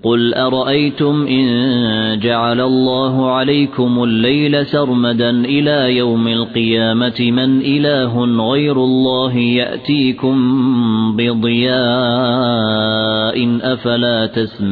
قل أرأيتم إن جعل الله عليكم الليل سرمدا إلى يوم القيامة من إله غير الله يأتيكم بضياء أفلا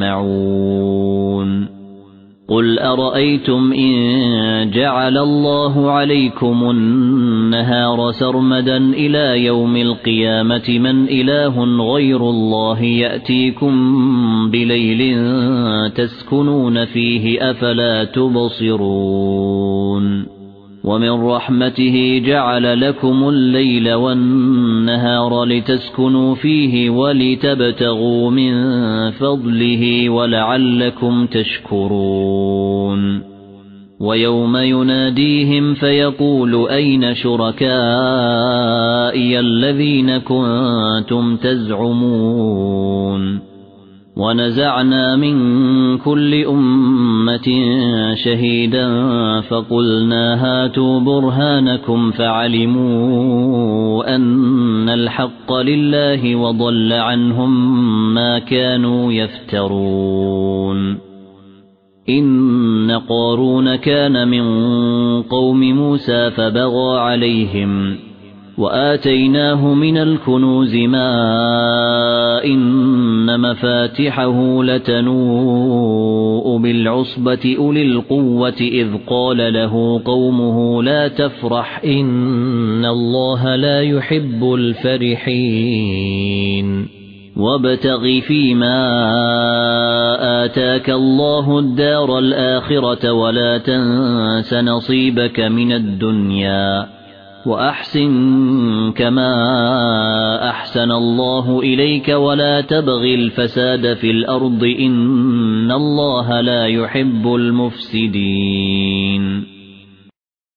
تسمعون قل أرأيتم إن جعل الله عليكم النهار سرمدا إلى يوم القيامة من إله غير الله يأتيكم بليل تسكنون فيه أفلا تبصرون ومن رحمته جعل لكم الليل والنهار لتسكنوا فيه ولتبتغوا من فضله ولعلكم تشكرون ويوم يناديهم فيقول أين شركائي الذين كنتم تزعمون ونزعنا من كل أمة شهيدا فقلنا هاتوا برهانكم فعلموا أن الحق لله وضل عنهم ما كانوا يفترون إن قارون كان من قوم موسى فبغى عليهم وآتيناه من الكنوز ما إن مفاتحه لتنوء بالعصبة أولي القوة إذ قال له قومه لا تفرح إن الله لا يحب الفرحين وابتغ فيما آتاك الله الدار الآخرة ولا تنس نصيبك من الدنيا وأحسن كما أحسن الله إليك ولا تبغ الفساد في الأرض إن الله لا يحب المفسدين